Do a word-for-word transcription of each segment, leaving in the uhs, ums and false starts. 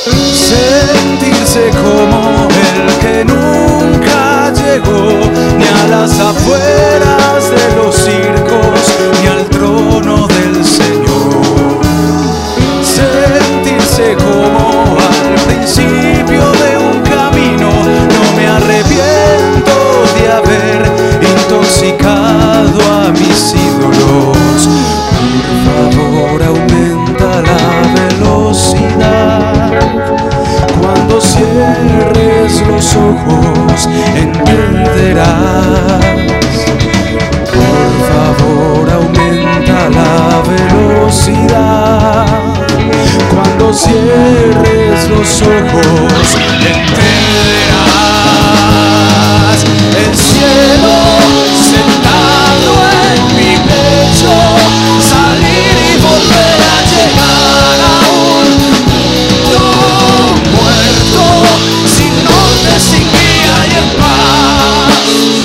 sentirse como el que nunca llegó ni a las afueras de los circos ni al trono del Señor, sentirse como al principio de un camino. No me arrepiento de haber intoxicado a mis ídolos. Por favor, aumenta la velocidad. Cuando cierres los ojos entenderás. Por favor, aumenta la velocidad. Cuando cierres los ojos entenderás. El cielo sentado en mi pecho, salir y volver a llegar a un mundo muerto, sin norte, sin guía y en paz.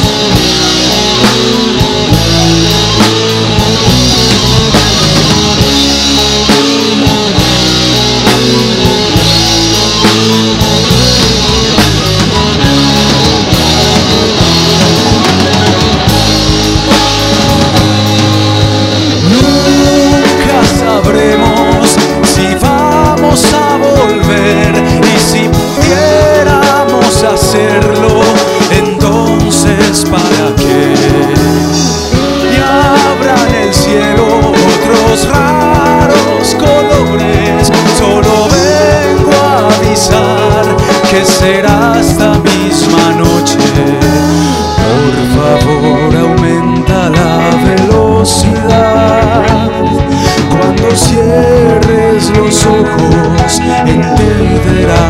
Nunca sabremos si vamos a volver, y si pudiéramos hacerlo, entonces ¿para qué? Y habrá en el cielo otros raros colores. Solo vengo a avisar que será esta misma noche. Por favor, aumenta la velocidad. Cuando cierres los ojos entenderás.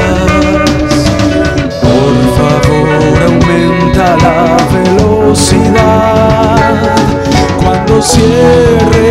Por favor, aumenta la velocidad. Cuando cierres